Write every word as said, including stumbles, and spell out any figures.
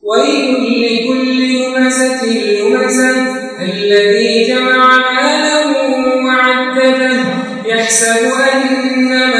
ويل لكل همزة لمزة الذي جمع ماله وعدده يحسب أن